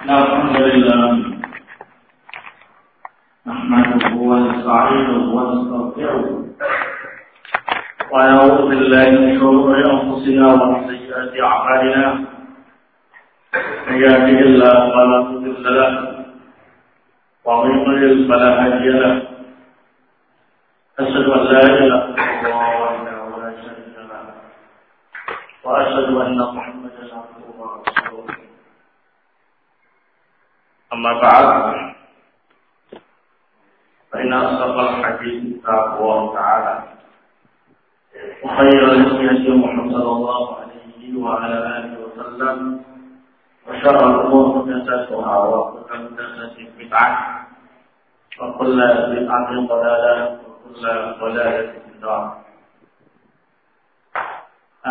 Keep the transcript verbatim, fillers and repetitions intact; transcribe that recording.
الحمد لله نحمده ونستعينه ونستغفره ونعوذ بالله من شرور انفسنا ومن سيئات اعمالنا من يهده الله فلا مضل له ومن يضلل فلا هادي له أشهد أن لا إله إلا الله وحده لا شريك له وأشهد أن محمدا عبده ورسوله أما بعد فإن أصدق الحديث كتاب الله تعالى وخير الهدي هدي محمد صلى الله عليه وعلى آله وسلم وشر الأمور محدثاتها وكل محدثة بدعة وكل بدعة ضلالة وكل ضلالة في النار.